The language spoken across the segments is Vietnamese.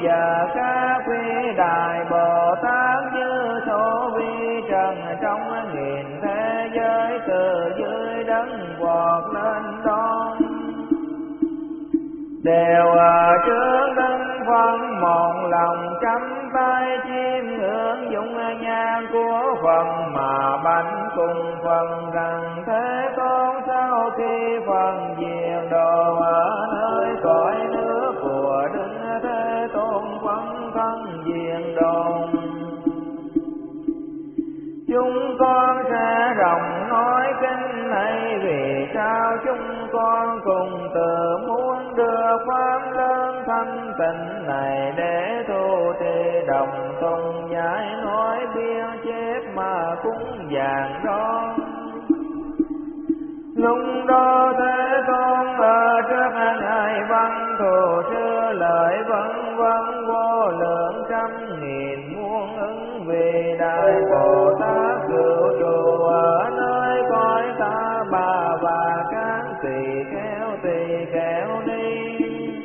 giờ các quý đại Bồ Tát như số vi trần trong nghìn thế giới từ dưới đất vọt lên đón, đều ở trước đất phân một lòng chắp tay chiêm ngưỡng dung nhan của Phật mà bạch cùng phần rằng Thế Tôn sau khi phần diệt độ ở nơi cõi nước của Đức Thế Tôn phân thân diệt độ, chúng con sẽ rộng nói kinh này vì sao chúng con cùng tự muốn đưa pháp lớn thanh tịnh này để tu trì đồng tùng giải nói biên chép mà cúng dường đó. Lúc đó Thế Tôn ở trước Ngài văn thù sư lợi vân vân vô lượng trăm nghìn muôn ứng vì Đại Bồ Tát cửu trụ ở nơi cõi ta bà và các tỳ kheo đi.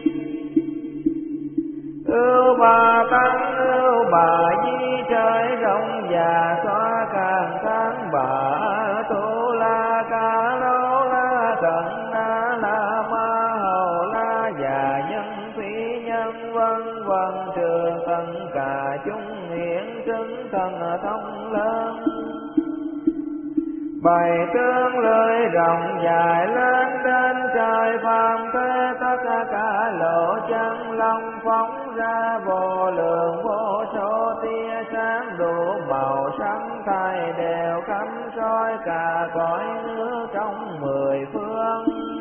Ưu bà tăng ưu bà di trời rộng già xóa càng tháng bà tu la ca lô la cận na la ma hầu la già nhân phi nhân vân vân trường tất cả chúng hiển chứng thần thông lớn. Bày tướng lưỡi rộng dài lên trên trời phàm thế tất cả lộ chân long phóng ra vô lượng vô số tia sáng đủ màu sắc thay đều khắp soi cả cõi nước trong mười phương.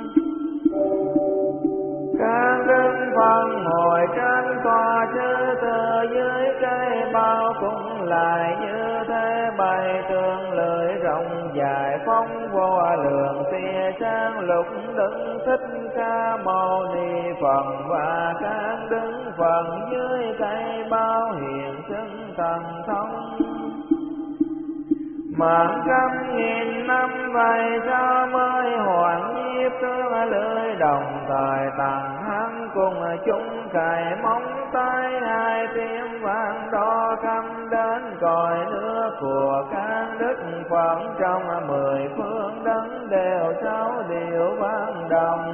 Các đức Phật ngồi trên tòa chư từ dưới cây bao cũng lại như thế, bày tương lưỡi rộng dài phóng vô lượng tia sáng lục đứng Thích Ca Mâu Ni Phật và các đức Phật dưới cây bao hiện xưng thần thông. Mạng trăm nghìn năm vậy sao mới hoàn nhiếp tương lưỡi đồng thời tặng hắn cùng chúng cài móng tay hai tiếng vang đo căm đến cõi nước của các đức Phật trong mười phương đất đều sáu điều vang đồng.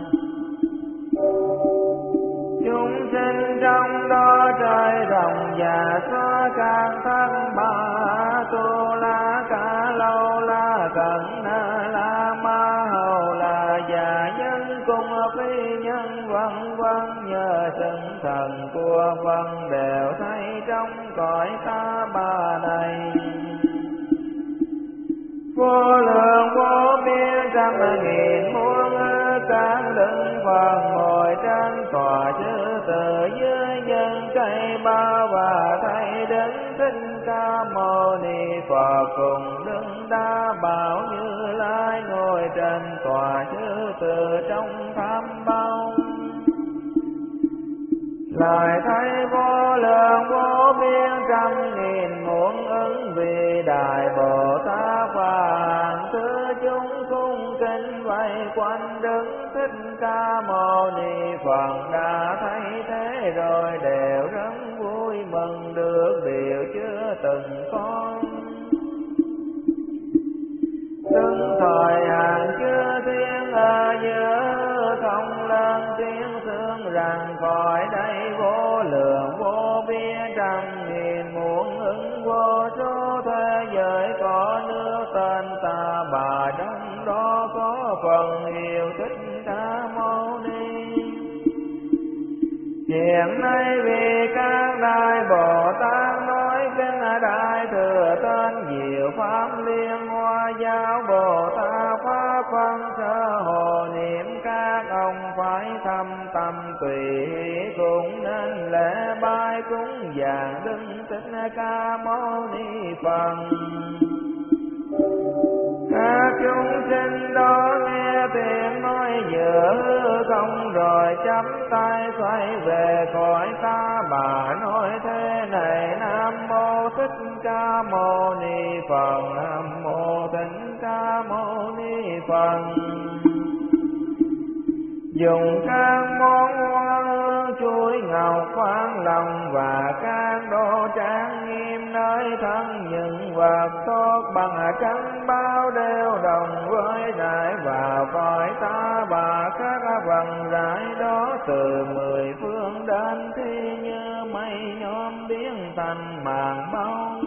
Chúng sinh trong đó trời rộng và xóa các thân ba tu la ca lâu la cận na la ma hầu la già nhân cung phi nhân vân vân nhờ sinh thần của vân đều thấy trong cõi ta bà này. Vô lượng vô biên trăm nghìn muôn các đức Phật ngồi trên tòa chư từ dưới nhân cây bao và thấy đến Thích Ca Mâu Ni Phật cùng Đức Đa Bảo Như Lai ngồi trên tòa chư từ trong tham bao. Lại thấy vô lượng vô biên trăm nghìn muôn ứng vì Đại Bồ Tát và hàng thứ chúng cung kính vây quanh đứng Thích Ca Mâu Ni Phật đã thấy thế rồi đều rất vui mừng được điều chưa từng có. Đứng thời hàng chư thiên ở giữa không lên tiếng xương rằng cõi đây vô lượng vô biên trăm nghìn muôn ứng vô số thế giới có nước tên ta bà trong đó có phần yêu Thích Ca Mâu Ni. Hiện nay vì các đại Bồ Tát nói kinh đại thừa tên diệu pháp liên hoa giáo Bồ Tát pháp phân sơ hồ niệm các ông phải thâm tâm tùy cũng nên lễ bái cúng dường Đức Thích Ca Mâu Ni Phật. Các chúng sinh đó nghe tiếng nói giữa không rồi chắp tay xoay về cõi ta bà nói thế này: Nam mô Thích Ca Mâu Ni Phật, Nam mô Thích Ca Mâu Ni Phật. Dùng các món hoa hương chuối ngọc khoáng là đồng và các đồ trang nghiêm nơi thân những vật tốt bằng trắng bao đều đồng với rải vào cõi ta và các vầng rải đó từ mười phương đến thi như mây nhóm biến thành màn bông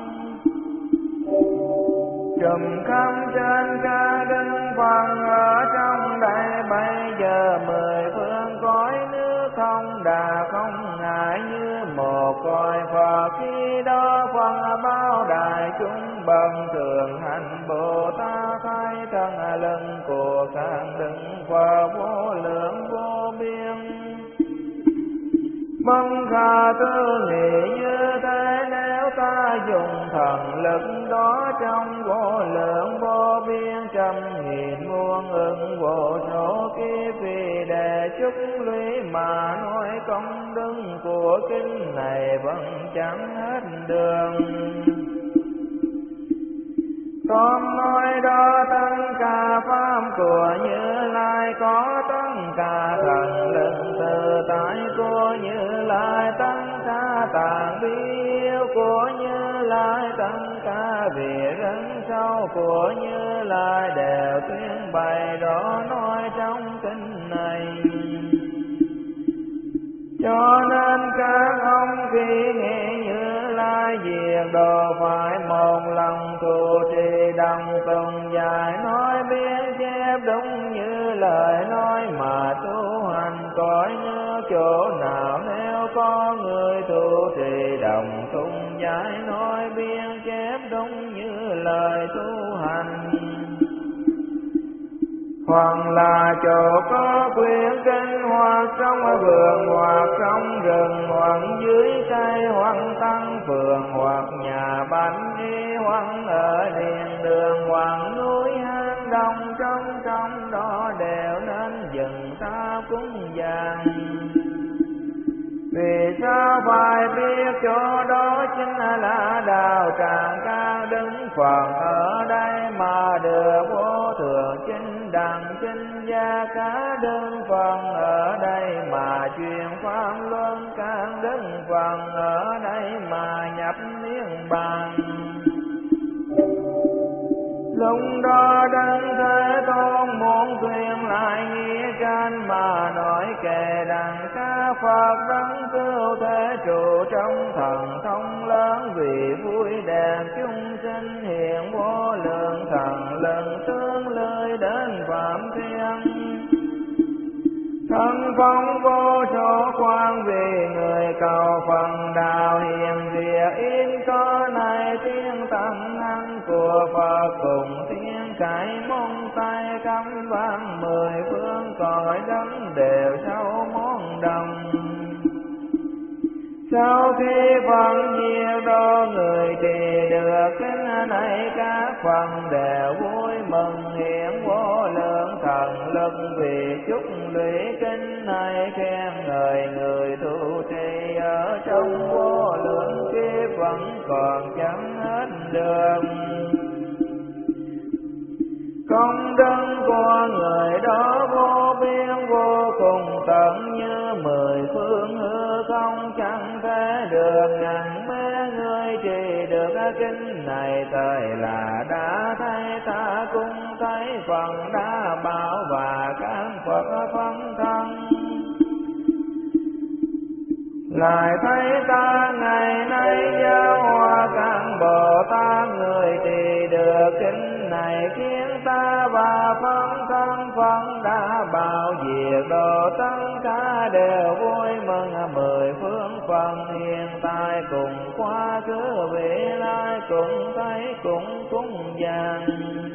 trùm khắp trên ca đứng phần ở trong đây bây giờ mười phương cõi nước không đà không ngại như một cõi Phật khi đó phần bao đại chúng bần thường hành Bồ Tát thay thân lưng của các đứng Phật vô lượng vô biên mong khả tư nghị như thế nếu ta dùng thần lực đó trong vô lượng vô biên trăm nghìn muôn ức vô số kiếp vì để chúc lũy mà nói công đức của kinh này vẫn chẳng hết đường. Con nói đó tất cả pháp của Như Lai có tất cả thần lực tự tại của Như Lai tất cả tạng biếu của Như Lai tất cả việc rắn sâu của Như Lai đều tuyên bày rõ nói trong kinh này. Cho nên các ông khi nghe Như Lai diệt độ phải một lòng trụ trì đồng tùng dài nói biến chép đúng như lời nói mà tu hành cõi như chỗ nào nếu có người tu trì đồng tùng dài nói biến chép đúng như lời tu hành. Hoặc là chỗ có quyển kinh hoặc trong vườn hoặc trong rừng hoặc dưới cây hoặc tăng phường hoặc nhà bánh đi hoặc ở điện đường hoặc núi hang đông trong đó đều nên dừng ta cúng dường. Vì sao phải biết chỗ đó chính là đạo tràng cao đứng Phật ở đây mà được vô thượng chính đẳng chính gia cả đứng Phật ở đây mà truyền pháp luân các đứng Phật ở đây mà nhập niết bàn. Lúc đó Đấng Thế Tôn muốn tuyên lại nghĩa trên mà nói kệ đặng các Phật đấng cứu thế trụ trong thần thông lớn vì vui đẹp chúng sinh hiện vô lượng thần lực tương lưới đến phạm thiên. Thân phong vô số quan vì người cầu phần đạo hiền việc yên có này tiếng tâm năng của Phật cùng tiếng cải mong tay cắm vang mười phương cõi đất đều sâu món đồng. Sau khi phân diệt độ người thì được kinh này các phần đều vui mừng hiện vô lượng thần lực vì chúc lũy kinh này khen ngợi người tu trì ở trong vô lượng kiếp vẫn còn chẳng hết đường. Công đức của người đó vô biên vô cùng tận như mười phương hư không chẳng thể được ngàn mê người trì được kinh này thời là đã thấy ta cũng thấy phần đã bảo và các Phật phân thân. Lại thấy ta ngày nay giáo hóa các Bồ Tát người trì được kinh này khiến ta và phân thân phân đã bảo diệt độ tất cả đều vui mừng mười phương phần hiện tại cùng quá khứ vị lai cùng thấy cùng cúng dường.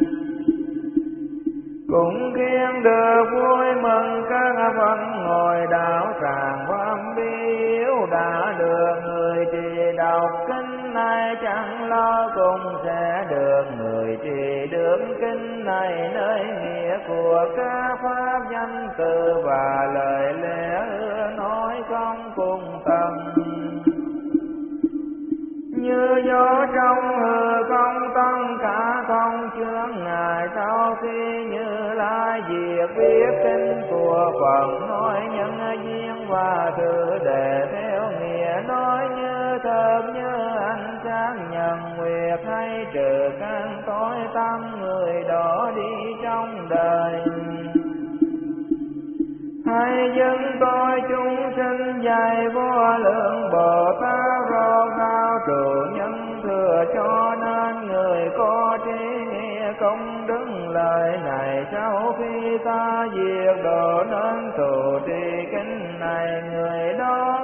Cũng khiến được vui mừng các phần ngồi đạo tràng pháp biếu đã được người trì đọc kinh này chẳng lo cùng sẽ được người trì được kinh này nơi nghĩa của các pháp danh từ và lời lẽ nói không cùng tầm. Như gió trong hư không tất cả không chướng ngại sau khi Như Lai diệt biết kinh của Phật nói nhân duyên và sự để theo nghĩa nói thật như ánh sáng nhật nguyệt, hay trừ căn tối tăm người đó đi trong đời. Hãy dâng tôi chúng sinh dạy vô lượng Bồ Tát rốt ráo trụ nhân thừa, cho nên người có trí nghĩa công đức lời này. Sau khi ta diệt độ nên trụ trì kinh này, người đó